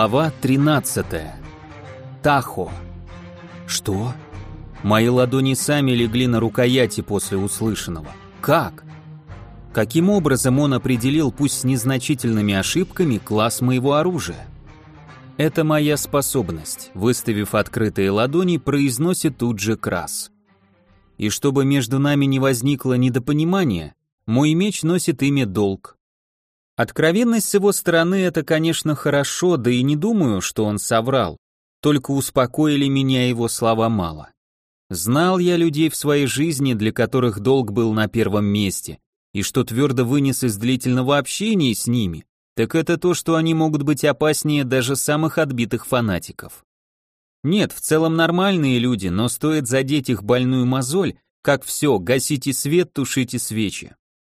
Глава 13. Тахо. Что? Мои ладони сами легли на рукояти после услышанного. Как? Каким образом он определил, пусть с незначительными ошибками, класс моего оружия? Это моя способность, выставив открытые ладони, произносит тут же Крас. И чтобы между нами не возникло недопонимания, мой меч носит имя Долг. Откровенность с его стороны — это, конечно, хорошо, да и не думаю, что он соврал. Только успокоили меня его слова мало. Знал я людей в своей жизни, для которых долг был на первом месте, и что твердо вынес из длительного общения с ними, так это то, что они могут быть опаснее даже самых отбитых фанатиков. Нет, в целом нормальные люди, но стоит задеть их больную мозоль, как все, гасите свет, тушите свечи.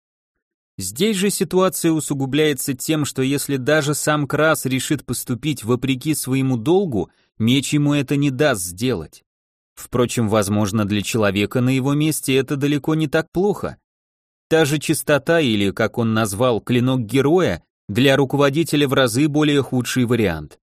Здесь же ситуация усугубляется тем, что если даже сам Крас решит поступить вопреки своему долгу, меч ему это не даст сделать. Впрочем, возможно, для человека на его месте это далеко не так плохо. Та же чистота или, как он назвал, клинок героя, для руководителя в разы более худший вариант.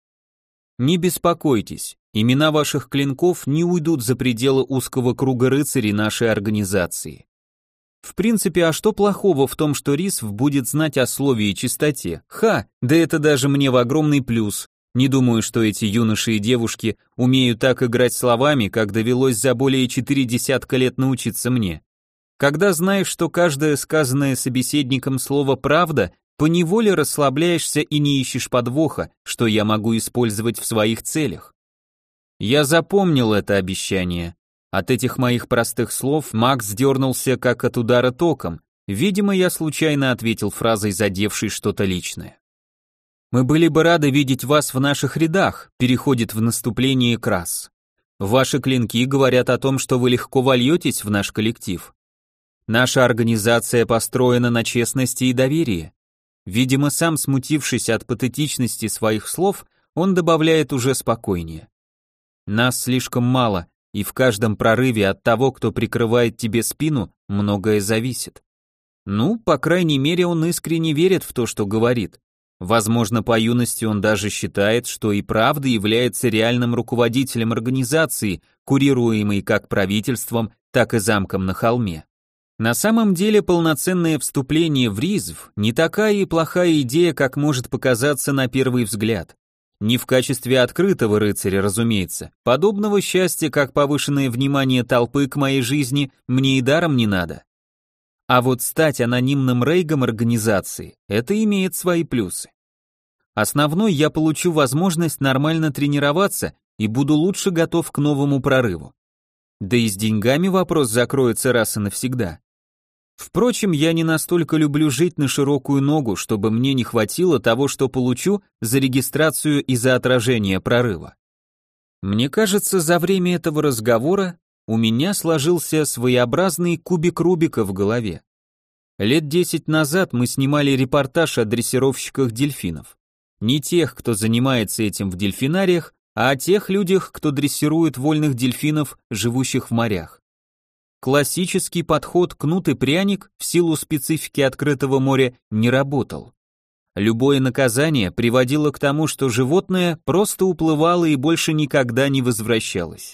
Не беспокойтесь, имена ваших клинков не уйдут за пределы узкого круга рыцарей нашей организации. В принципе, а что плохого в том, что Рисв будет знать о слове и чистоте? Ха, да это даже мне в огромный плюс. Не думаю, что эти юноши и девушки умеют так играть словами, как довелось за более 4 десятка лет научиться мне. Когда знаешь, что каждое сказанное собеседником слово «правда», поневоле расслабляешься и не ищешь подвоха, что я могу использовать в своих целях. Я запомнил это обещание. От этих моих простых слов Макс дернулся как от удара током. Видимо, я случайно ответил фразой, задевшей что-то личное. «Мы были бы рады видеть вас в наших рядах», переходит в наступление Крас. «Ваши клинки говорят о том, что вы легко вольетесь в наш коллектив. Наша организация построена на честности и доверии». Видимо, сам смутившись от патетичности своих слов, он добавляет уже спокойнее. «Нас слишком мало, и в каждом прорыве от того, кто прикрывает тебе спину, многое зависит». Ну, по крайней мере, он искренне верит в то, что говорит. Возможно, по юности он даже считает, что и правда является реальным руководителем организации, курируемой как правительством, так и замком на холме. На самом деле, полноценное вступление в Ризв не такая и плохая идея, как может показаться на первый взгляд. Не в качестве открытого рыцаря, разумеется. Подобного счастья, как повышенное внимание толпы к моей жизни, мне и даром не надо. А вот стать анонимным рейгом организации – это имеет свои плюсы. Основной, я получу возможность нормально тренироваться и буду лучше готов к новому прорыву. Да и с деньгами вопрос закроется раз и навсегда. Впрочем, я не настолько люблю жить на широкую ногу, чтобы мне не хватило того, что получу за регистрацию и за отражение прорыва. Мне кажется, за время этого разговора у меня сложился своеобразный кубик Рубика в голове. Лет 10 назад мы снимали репортаж о дрессировщиках дельфинов. Не тех, кто занимается этим в дельфинариях, а о тех людях, кто дрессирует вольных дельфинов, живущих в морях. Классический подход кнут и пряник в силу специфики открытого моря не работал. Любое наказание приводило к тому, что животное просто уплывало и больше никогда не возвращалось.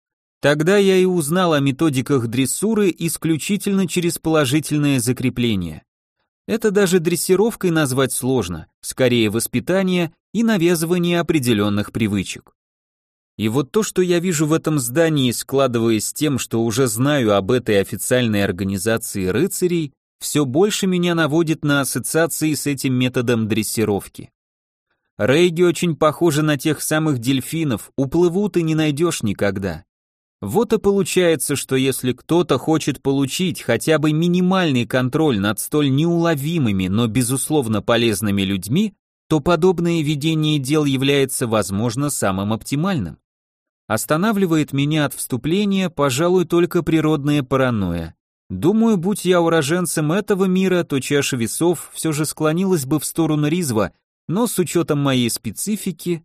Тогда я и узнал о методиках дрессуры исключительно через положительное закрепление. Это даже дрессировкой назвать сложно, скорее воспитание и навязывание определенных привычек. И вот то, что я вижу в этом здании, складываясь с тем, что уже знаю об этой официальной организации рыцарей, все больше меня наводит на ассоциации с этим методом дрессировки. Рейги очень похожи на тех самых дельфинов, уплывут и не найдешь никогда. Вот и получается, что если кто-то хочет получить хотя бы минимальный контроль над столь неуловимыми, но безусловно полезными людьми, то подобное ведение дел является, возможно, самым оптимальным. Останавливает меня от вступления, пожалуй, только природная паранойя. Думаю, будь я уроженцем этого мира, то чаша весов все же склонилась бы в сторону Ризва, но с учетом моей специфики...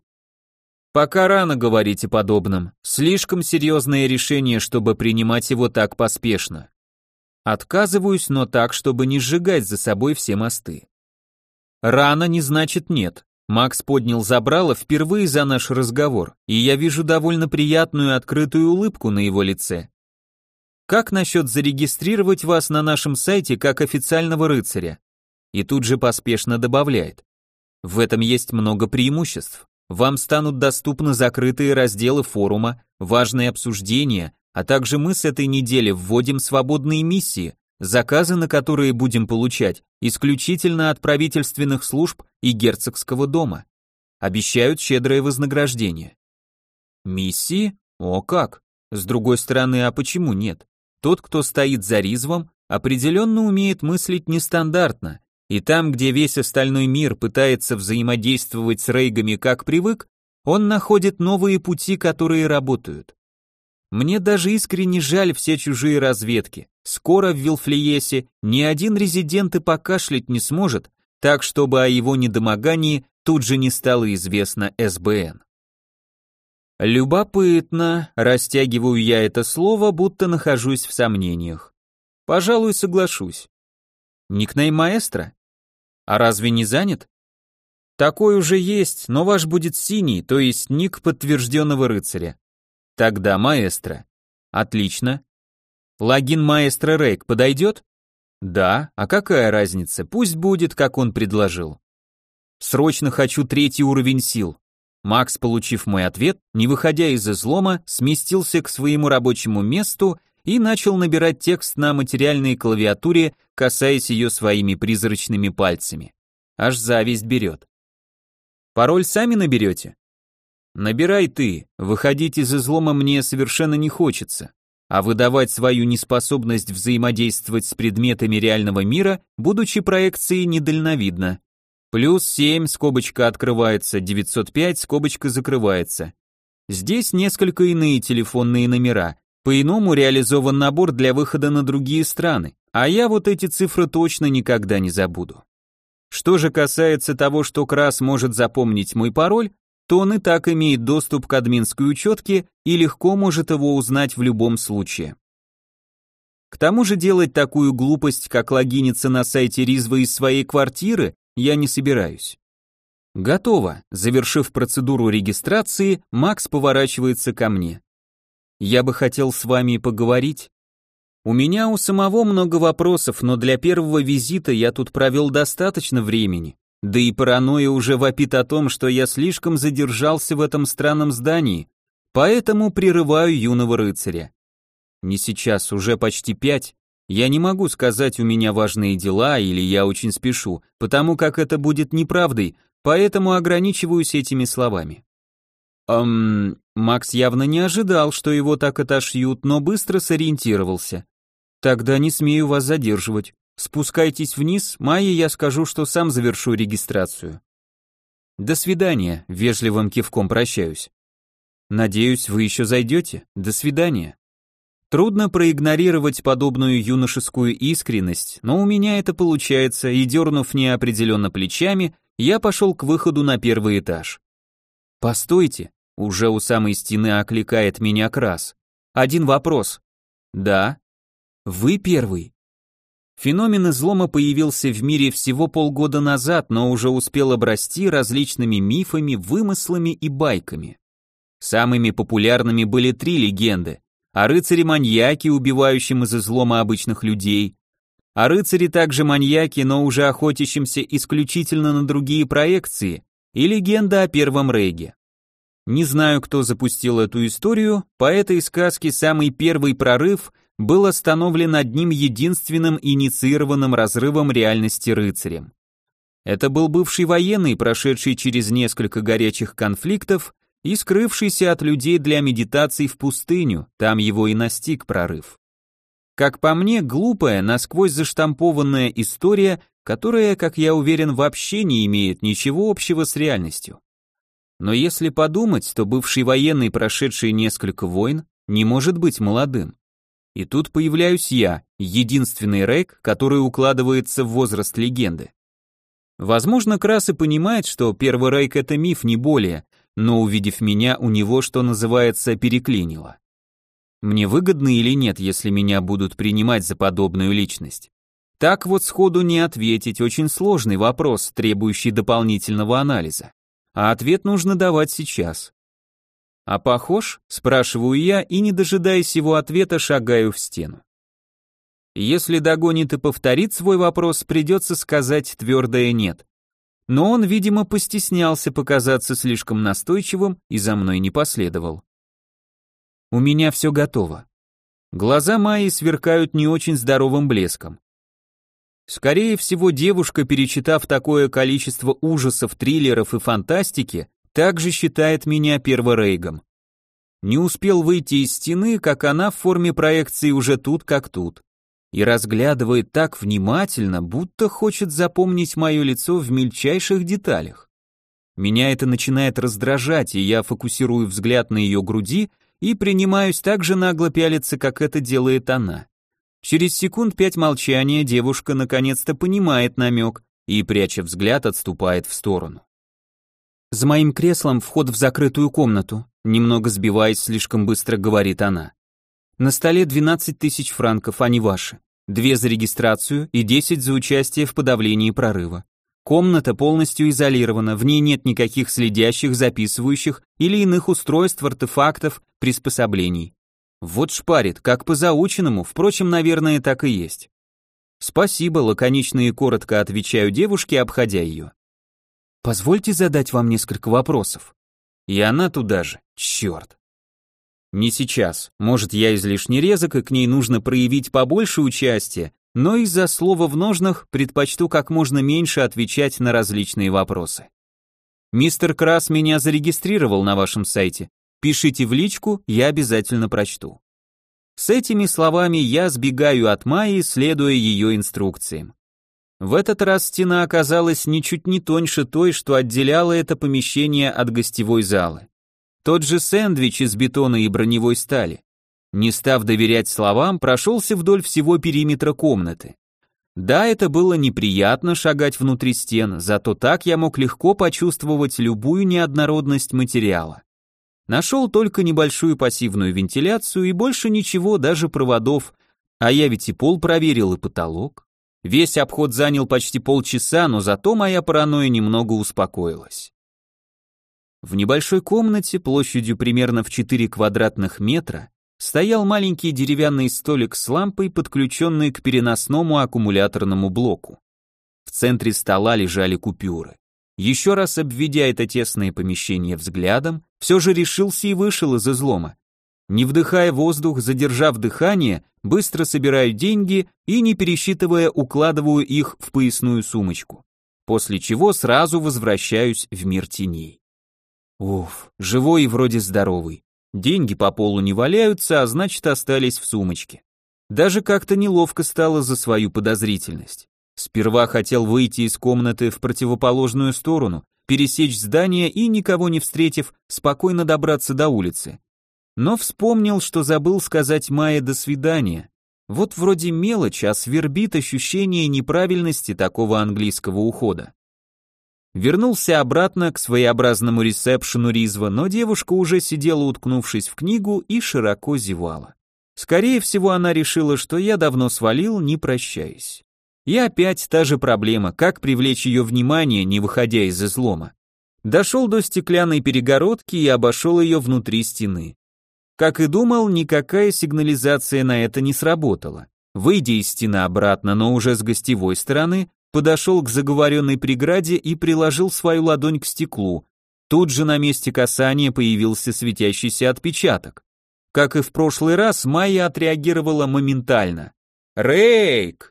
Пока рано говорить о подобном, слишком серьезное решение, чтобы принимать его так поспешно. Отказываюсь, но так, чтобы не сжигать за собой все мосты. Рано не значит нет. Макс поднял забрало впервые за наш разговор, и я вижу довольно приятную открытую улыбку на его лице. Как насчет зарегистрировать вас на нашем сайте как официального рыцаря? И тут же поспешно добавляет. В этом есть много преимуществ. Вам станут доступны закрытые разделы форума, важные обсуждения, а также мы с этой недели вводим свободные миссии, заказы на которые будем получать исключительно от правительственных служб и герцогского дома. Обещают щедрое вознаграждение. Миссии? О как! С другой стороны, а почему нет? Тот, кто стоит за Ризвом, определенно умеет мыслить нестандартно, и там, где весь остальной мир пытается взаимодействовать с рейгами как привык, он находит новые пути, которые работают. Мне даже искренне жаль все чужие разведки. Скоро в Вилфлиесе ни один резидент и покашлять не сможет, так чтобы о его недомогании тут же не стало известно СБН. Любопытно, растягиваю я это слово, будто нахожусь в сомнениях. Пожалуй, соглашусь. Никнейм маэстро? А разве не занят? Такой уже есть, но ваш будет синий, то есть ник подтвержденного рыцаря. Тогда маэстро. Отлично. Логин маэстро Рейк подойдет? Да, а какая разница, пусть будет, как он предложил. Срочно хочу 3-й уровень сил. Макс, получив мой ответ, не выходя из излома, сместился к своему рабочему месту и начал набирать текст на материальной клавиатуре, касаясь ее своими призрачными пальцами. Аж зависть берет. Пароль сами наберете? Набирай ты, выходить из излома мне совершенно не хочется, а выдавать свою неспособность взаимодействовать с предметами реального мира, будучи проекцией, недальновидно. +7, скобочка открывается, 905, скобочка закрывается. Здесь несколько иные телефонные номера, по-иному реализован набор для выхода на другие страны, а я вот эти цифры точно никогда не забуду. Что же касается того, что Крас может запомнить мой пароль, то он и так имеет доступ к админской учетке и легко может его узнать в любом случае. К тому же делать такую глупость, как логиниться на сайте Ризва из своей квартиры, я не собираюсь. Готово. Завершив процедуру регистрации, Макс поворачивается ко мне. Я бы хотел с вами поговорить. У меня у самого много вопросов, но для первого визита я тут провел достаточно времени. Да и паранойя уже вопит о том, что я слишком задержался в этом странном здании, поэтому прерываю юного рыцаря. Не сейчас, уже почти 5. Я не могу сказать, у меня важные дела или я очень спешу, потому как это будет неправдой, поэтому ограничиваюсь этими словами. Макс явно не ожидал, что его так отошьют, но быстро сориентировался. Тогда не смею вас задерживать. Спускайтесь вниз, Майе я скажу, что сам завершу регистрацию. До свидания, вежливым кивком прощаюсь. Надеюсь, вы еще зайдете. До свидания. Трудно проигнорировать подобную юношескую искренность, но у меня это получается, и дернув неопределенно плечами, я пошел к выходу на 1-й этаж. Постойте, уже у самой стены окликает меня Крас. Один вопрос. Да. Вы первый. Феномен излома появился в мире всего полгода назад, но уже успел обрасти различными мифами, вымыслами и байками. Самыми популярными были 3 легенды: о рыцаре-маньяке, убивающем из излома обычных людей, о рыцаре также маньяке, но уже охотящемся исключительно на другие проекции, и легенда о Первом Рейге. Не знаю, кто запустил эту историю, по этой сказке самый первый прорыв был остановлен одним единственным инициированным разрывом реальности рыцарем. Это был бывший военный, прошедший через несколько горячих конфликтов и скрывшийся от людей для медитаций в пустыню, там его и настиг прорыв. Как по мне, глупая, насквозь заштампованная история, которая, как я уверен, вообще не имеет ничего общего с реальностью. Но если подумать, то бывший военный, прошедший несколько войн, не может быть молодым. И тут появляюсь я, единственный Рейк, который укладывается в возраст легенды. Возможно, Крас и понимает, что первый Рейк это миф, не более, но увидев меня, у него, что называется, переклинило. Мне выгодно или нет, если меня будут принимать за подобную личность? Так вот сходу не ответить, очень сложный вопрос, требующий дополнительного анализа. а ответ нужно давать сейчас. «А похож?» – спрашиваю я и, не дожидаясь его ответа, шагаю в стену. Если догонит и повторит свой вопрос, придется сказать твердое «нет». Но он, видимо, постеснялся показаться слишком настойчивым и за мной не последовал. У меня все готово. Глаза Майи сверкают не очень здоровым блеском. Скорее всего, девушка, перечитав такое количество ужасов, триллеров и фантастики, также считает меня перворейгом. Не успел выйти из стены, как она в форме проекции уже тут как тут. И разглядывает так внимательно, будто хочет запомнить мое лицо в мельчайших деталях. Меня это начинает раздражать, и я фокусирую взгляд на ее груди и принимаюсь так же нагло пялиться, как это делает она. Через секунд 5 молчания девушка наконец-то понимает намек и, пряча взгляд, отступает в сторону. «За моим креслом вход в закрытую комнату», немного сбиваясь, слишком быстро говорит она. «На столе 12 тысяч франков, они ваши. 2 за регистрацию и 10 за участие в подавлении прорыва. Комната полностью изолирована, в ней нет никаких следящих, записывающих или иных устройств, артефактов, приспособлений. Вот шпарит, как по заученному, впрочем, наверное, так и есть». «Спасибо», лаконично и коротко отвечаю девушке, обходя ее. «Позвольте задать вам несколько вопросов». И она туда же. Черт. Не сейчас. Может, я излишне резок, и к ней нужно проявить побольше участия, но из-за слова в ножнах предпочту как можно меньше отвечать на различные вопросы. «Мистер Крас меня зарегистрировал на вашем сайте. Пишите в личку, я обязательно прочту». С этими словами я сбегаю от Майи, следуя ее инструкциям. В этот раз стена оказалась ничуть не тоньше той, что отделяла это помещение от гостевой залы. Тот же сэндвич из бетона и броневой стали. Не став доверять словам, прошелся вдоль всего периметра комнаты. Да, это было неприятно шагать внутри стен, зато так я мог легко почувствовать любую неоднородность материала. Нашел только небольшую пассивную вентиляцию и больше ничего, даже проводов, а я ведь и пол проверил, и потолок. Весь обход занял почти полчаса, но зато моя паранойя немного успокоилась. В небольшой комнате, площадью примерно в 4 квадратных метра, стоял маленький деревянный столик с лампой, подключенный к переносному аккумуляторному блоку. В центре стола лежали купюры. Еще раз обведя это тесное помещение взглядом, все же решился и вышел из излома. Не вдыхая воздух, задержав дыхание, быстро собираю деньги и, не пересчитывая, укладываю их в поясную сумочку, после чего сразу возвращаюсь в мир теней. Уф, живой и вроде здоровый. Деньги по полу не валяются, а значит, остались в сумочке. Даже как-то неловко стало за свою подозрительность. Сперва хотел выйти из комнаты в противоположную сторону, пересечь здание и, никого не встретив, спокойно добраться до улицы. Но вспомнил, что забыл сказать Майе «до свидания». Вот вроде мелочь, а свербит ощущение неправильности такого английского ухода. Вернулся обратно к своеобразному ресепшену Ризва, но девушка уже сидела, уткнувшись в книгу, и широко зевала. Скорее всего, она решила, что я давно свалил, не прощаясь. И опять та же проблема, как привлечь ее внимание, не выходя из излома. Дошел до стеклянной перегородки и обошел ее внутри стены. Как и думал, никакая сигнализация на это не сработала. Выйдя из стены обратно, но уже с гостевой стороны, подошел к заговоренной преграде и приложил свою ладонь к стеклу. Тут же на месте касания появился светящийся отпечаток. Как и в прошлый раз, Майя отреагировала моментально. «Рейк!»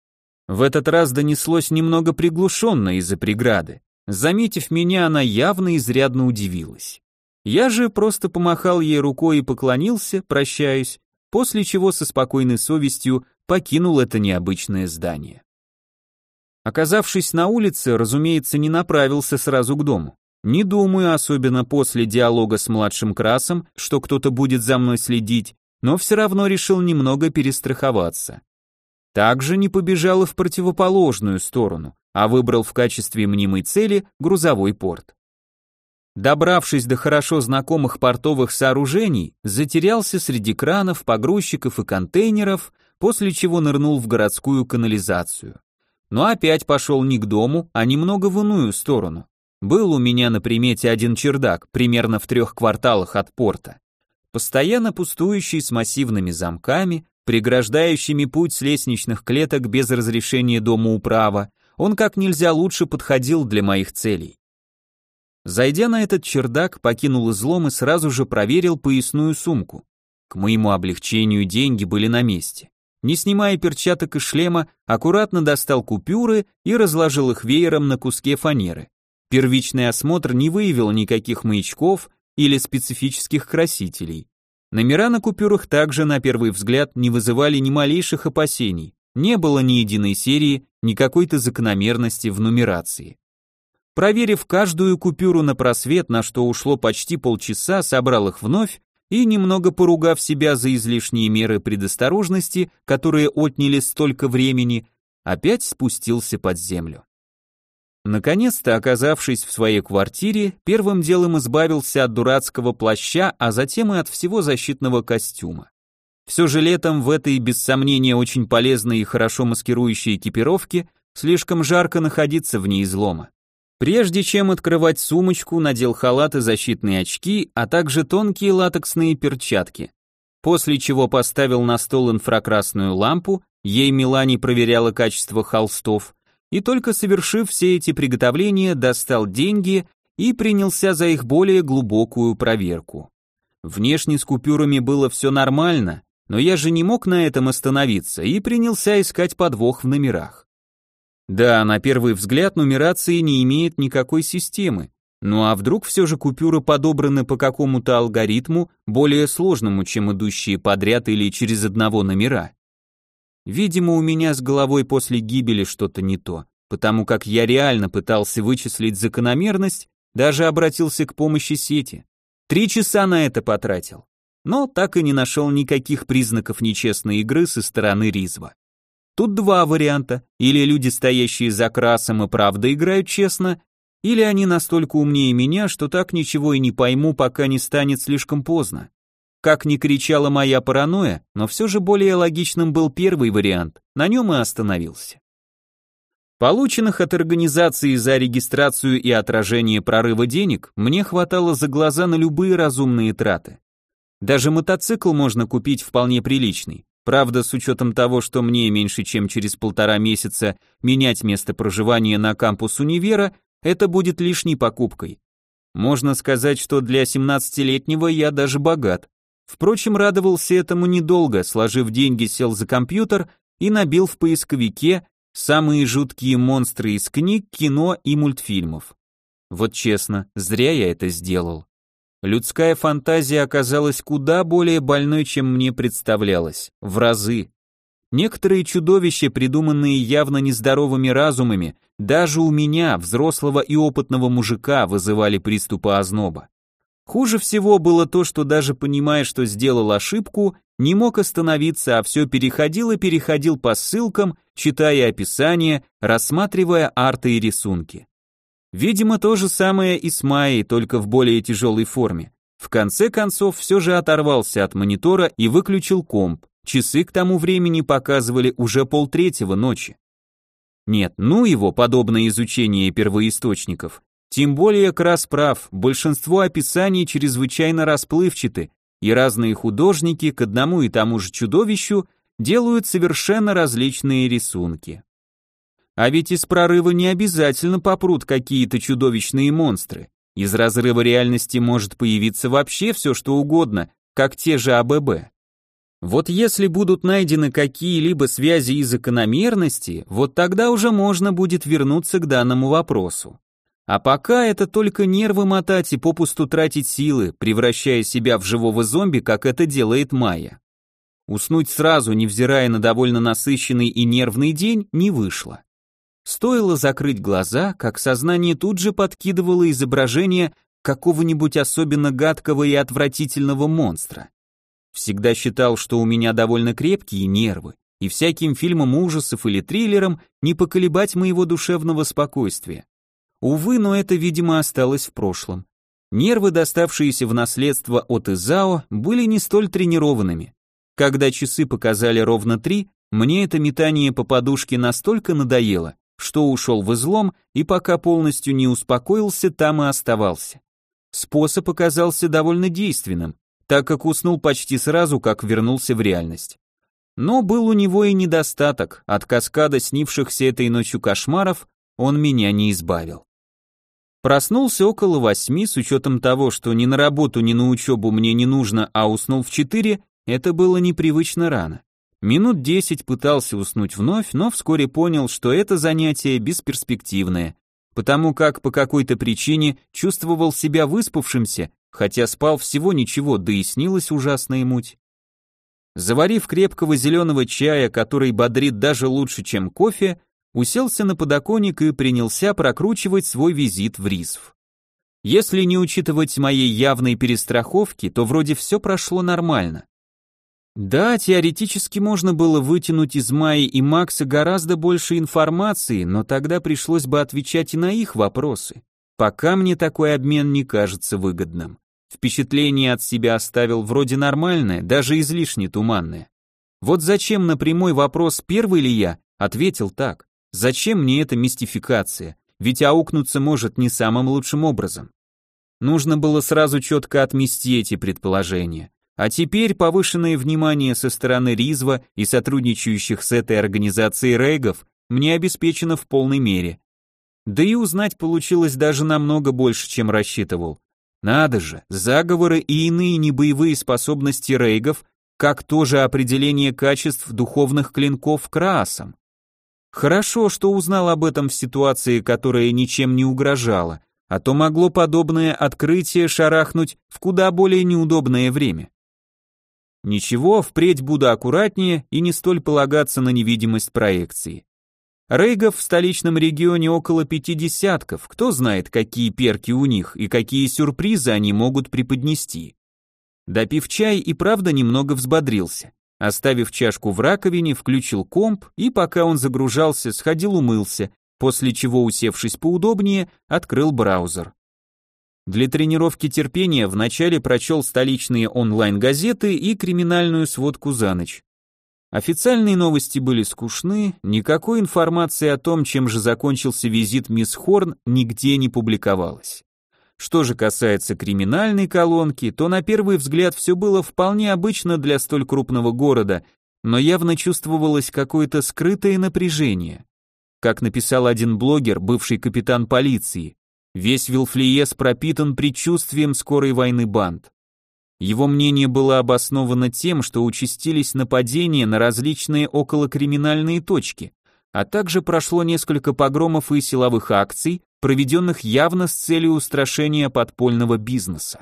В этот раз донеслось немного приглушенно из-за преграды. Заметив меня, она явно изрядно удивилась. Я же просто помахал ей рукой и поклонился, прощаясь, после чего со спокойной совестью покинул это необычное здание. Оказавшись на улице, разумеется, не направился сразу к дому. Не думаю, особенно после диалога с младшим Красом, что кто-то будет за мной следить, но все равно решил немного перестраховаться. Также не побежал и в противоположную сторону, а выбрал в качестве мнимой цели грузовой порт. Добравшись до хорошо знакомых портовых сооружений, затерялся среди кранов, погрузчиков и контейнеров, после чего нырнул в городскую канализацию. Но опять пошел не к дому, а немного в иную сторону. Был у меня на примете один чердак, примерно в 3 кварталах от порта. Постоянно пустующий, с массивными замками, преграждающими путь с лестничных клеток без разрешения домоуправа, он как нельзя лучше подходил для моих целей. Зайдя на этот чердак, покинул излом и сразу же проверил поясную сумку. К моему облегчению деньги были на месте. Не снимая перчаток и шлема, аккуратно достал купюры и разложил их веером на куске фанеры. Первичный осмотр не выявил никаких маячков или специфических красителей. Номера на купюрах также на первый взгляд не вызывали ни малейших опасений. Не было ни единой серии, ни какой-то закономерности в нумерации. Проверив каждую купюру на просвет, на что ушло почти полчаса, собрал их вновь и, немного поругав себя за излишние меры предосторожности, которые отняли столько времени, опять спустился под землю. Наконец-то, оказавшись в своей квартире, первым делом избавился от дурацкого плаща, а затем и от всего защитного костюма. Все же летом в этой, без сомнения, очень полезной и хорошо маскирующей экипировке слишком жарко находиться вне излома. Прежде чем открывать сумочку, надел халат и защитные очки, а также тонкие латексные перчатки. После чего поставил на стол инфракрасную лампу, ей Мелани проверяла качество холстов, и только совершив все эти приготовления, достал деньги и принялся за их более глубокую проверку. Внешне с купюрами было все нормально, но я же не мог на этом остановиться и принялся искать подвох в номерах. Да, на первый взгляд нумерация не имеет никакой системы, ну а вдруг все же купюры подобраны по какому-то алгоритму, более сложному, чем идущие подряд или через одного номера. Видимо, у меня с головой после гибели что-то не то, потому как я реально пытался вычислить закономерность, даже обратился к помощи сети. 3 часа на это потратил, но так и не нашел никаких признаков нечестной игры со стороны Ризва. Тут 2 варианта: или люди, стоящие за красом, и правда играют честно, или они настолько умнее меня, что так ничего и не пойму, пока не станет слишком поздно. Как ни кричала моя паранойя, но все же более логичным был первый вариант, на нем и остановился. Полученных от организации за регистрацию и отражение прорыва денег мне хватало за глаза на любые разумные траты. Даже мотоцикл можно купить вполне приличный. Правда, с учетом того, что мне меньше чем через 1,5 месяца менять место проживания на кампус универа, это будет лишней покупкой. Можно сказать, что для 17-летнего я даже богат. Впрочем, радовался этому недолго, сложив деньги, сел за компьютер и набил в поисковике самые жуткие монстры из книг, кино и мультфильмов. Вот честно, зря я это сделал. Людская фантазия оказалась куда более больной, чем мне представлялось, в разы. Некоторые чудовища, придуманные явно нездоровыми разумами, даже у меня, взрослого и опытного мужика, вызывали приступы озноба. Хуже всего было то, что даже понимая, что сделал ошибку, не мог остановиться, а все переходил и переходил по ссылкам, читая описания, рассматривая арты и рисунки. Видимо, то же самое и с Майей, только в более тяжелой форме. В конце концов, все же оторвался от монитора и выключил комп. Часы к тому времени показывали уже 2:30 ночи. Нет, ну его подобное изучение первоисточников. Тем более Крас прав, большинство описаний чрезвычайно расплывчаты, и разные художники к одному и тому же чудовищу делают совершенно различные рисунки. А ведь из прорыва не обязательно попрут какие-то чудовищные монстры. Из разрыва реальности может появиться вообще все, что угодно, как те же АББ. Вот если будут найдены какие-либо связи и закономерности, вот тогда уже можно будет вернуться к данному вопросу. А пока это только нервы мотать и попусту тратить силы, превращая себя в живого зомби, как это делает Майя. Уснуть сразу, невзирая на довольно насыщенный и нервный день, не вышло. Стоило закрыть глаза, как сознание тут же подкидывало изображение какого-нибудь особенно гадкого и отвратительного монстра. Всегда считал, что у меня довольно крепкие нервы, и всяким фильмам ужасов или триллерам не поколебать моего душевного спокойствия. Увы, но это, видимо, осталось в прошлом. Нервы, доставшиеся в наследство от Изао, были не столь тренированными. Когда часы показали ровно 3, мне это метание по подушке настолько надоело, что ушел в излом и пока полностью не успокоился, там и оставался. Способ оказался довольно действенным, так как уснул почти сразу, как вернулся в реальность. Но был у него и недостаток, от каскада снившихся этой ночью кошмаров он меня не избавил. Проснулся около 8, с учетом того, что ни на работу, ни на учебу мне не нужно, а уснул в 4, это было непривычно рано. Минут 10 пытался уснуть вновь, но вскоре понял, что это занятие бесперспективное, потому как по какой-то причине чувствовал себя выспавшимся, хотя спал всего ничего, да и снилась ужасная муть. Заварив крепкого зеленого чая, который бодрит даже лучше, чем кофе, уселся на подоконник и принялся прокручивать свой визит в Ризв. Если не учитывать моей явной перестраховки, то вроде все прошло нормально. Да, теоретически можно было вытянуть из Майи и Макса гораздо больше информации, но тогда пришлось бы отвечать и на их вопросы. Пока мне такой обмен не кажется выгодным. Впечатление от себя оставил вроде нормальное, даже излишне туманное. Вот зачем на прямой вопрос, первый ли я, ответил так. Зачем мне эта мистификация? Ведь аукнуться может не самым лучшим образом. Нужно было сразу четко отмести эти предположения. А теперь повышенное внимание со стороны Ризва и сотрудничающих с этой организацией рейгов мне обеспечено в полной мере. Да и узнать получилось даже намного больше, чем рассчитывал. Надо же, заговоры и иные небоевые способности рейгов, как тоже определение качеств духовных клинков Краасом. Хорошо, что узнал об этом в ситуации, которая ничем не угрожала, а то могло подобное открытие шарахнуть в куда более неудобное время. Ничего, впредь буду аккуратнее и не столь полагаться на невидимость проекции. Рейгов в столичном регионе около 50, кто знает, какие перки у них и какие сюрпризы они могут преподнести. Допив чай и правда немного взбодрился. Оставив чашку в раковине, включил комп и пока он загружался, сходил умылся, после чего, усевшись поудобнее, открыл браузер. Для тренировки терпения вначале прочел столичные онлайн-газеты и криминальную сводку за ночь. Официальные новости были скучны, никакой информации о том, чем же закончился визит мисс Хорн, нигде не публиковалось. Что же касается криминальной колонки, то на первый взгляд все было вполне обычно для столь крупного города, но явно чувствовалось какое-то скрытое напряжение. Как написал один блогер, бывший капитан полиции, весь Вилфлиес пропитан предчувствием скорой войны банд. Его мнение было обосновано тем, что участились нападения на различные околокриминальные точки, а также прошло несколько погромов и силовых акций, проведенных явно с целью устрашения подпольного бизнеса.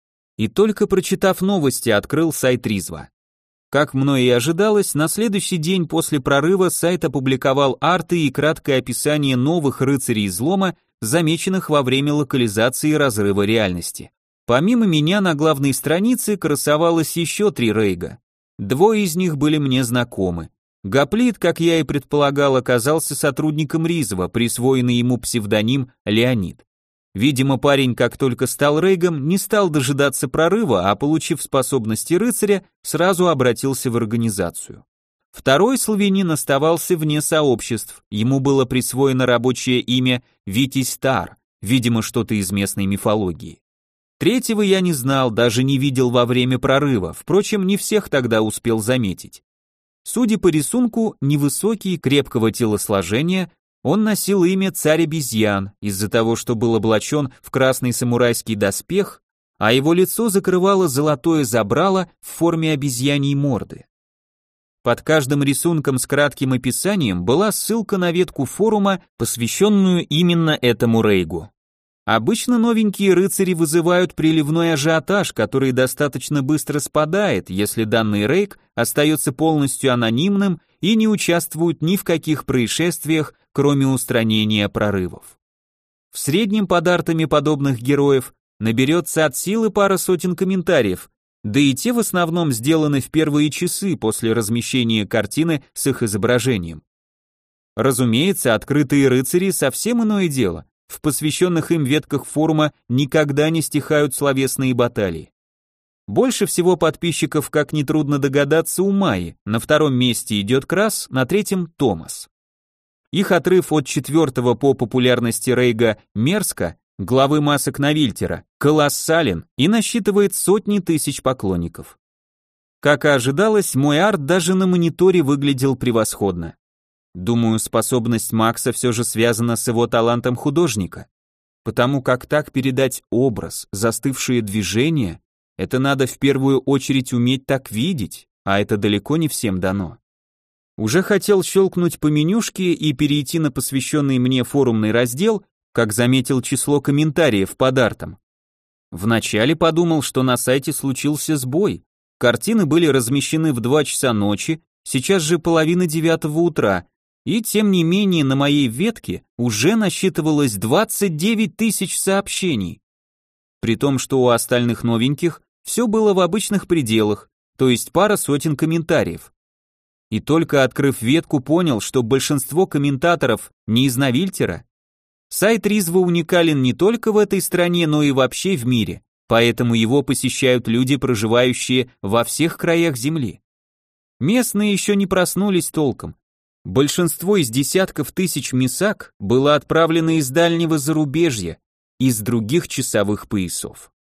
И только прочитав новости, открыл сайт Ризва. Как мной и ожидалось, на следующий день после прорыва сайт опубликовал арты и краткое описание новых рыцарей излома, замеченных во время локализации разрыва реальности. Помимо меня на главной странице красовалось еще 3 рейга. 2 из них были мне знакомы. Гоплит, как я и предполагал, оказался сотрудником Ризва, присвоенный ему псевдоним Леонид. Видимо, парень, как только стал рейгом, не стал дожидаться прорыва, а получив способности рыцаря, сразу обратился в организацию. Второй славянин оставался вне сообществ, ему было присвоено рабочее имя Витязь Тар, видимо, что-то из местной мифологии. Третьего я не знал, даже не видел во время прорыва, впрочем, не всех тогда успел заметить. Судя по рисунку, невысокий, крепкого телосложения, он носил имя Царь Обезьян из-за того, что был облачен в красный самурайский доспех, а его лицо закрывало золотое забрало в форме обезьяньей морды. Под каждым рисунком с кратким описанием была ссылка на ветку форума, посвященную именно этому рейгу. Обычно новенькие рыцари вызывают приливной ажиотаж, который достаточно быстро спадает, если данный рейг остается полностью анонимным и не участвует ни в каких происшествиях, кроме устранения прорывов. В среднем под артами подобных героев наберется от силы пара сотен комментариев, да и те в основном сделаны в первые часы после размещения картины с их изображением. Разумеется, открытые рыцари совсем иное дело. В посвященных им ветках форума никогда не стихают словесные баталии. Больше всего подписчиков, как нетрудно догадаться, у Майи, на втором месте идет Крас, на третьем Томас. Их отрыв от четвертого по популярности рейга Мерска, главы масок Навильтера, колоссален и насчитывает сотни тысяч поклонников. Как и ожидалось, мой арт даже на мониторе выглядел превосходно. Думаю, способность Макса все же связана с его талантом художника, потому как так передать образ, застывшие движения, это надо в первую очередь уметь так видеть, а это далеко не всем дано. Уже хотел щелкнуть по менюшке и перейти на посвященный мне форумный раздел, как заметил число комментариев под артом. Вначале подумал, что на сайте случился сбой. Картины были размещены в 2 часа ночи, сейчас же 8:30 утра, и тем не менее на моей ветке уже насчитывалось 29 тысяч сообщений. При том, что у остальных новеньких все было в обычных пределах, то есть пара сотен комментариев. И только открыв ветку, понял, что большинство комментаторов не из Навильтера. Сайт Ризва уникален не только в этой стране, но и вообще в мире, поэтому его посещают люди, проживающие во всех краях Земли. Местные еще не проснулись толком. Большинство из десятков тысяч мисак было отправлено из дальнего зарубежья, из других часовых поясов.